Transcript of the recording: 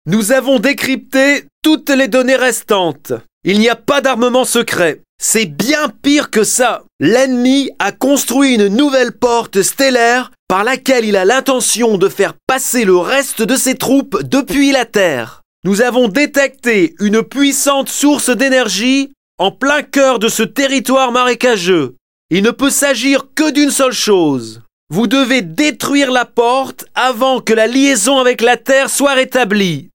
Nous avons décrypté toutes les données restantes. Il n'y a pas d'armement secret. C'est bien pire que ça. L'ennemi a construit une nouvelle porte stellaire par laquelle il a l'intention de faire passer le reste de ses troupes depuis la Terre. Nous avons détecté une puissante source d'énergie en plein cœur de ce territoire marécageux. Il ne peut s'agir que d'une seule chose. Vous devez détruire la porte avant que la liaison avec la Terre soit rétablie.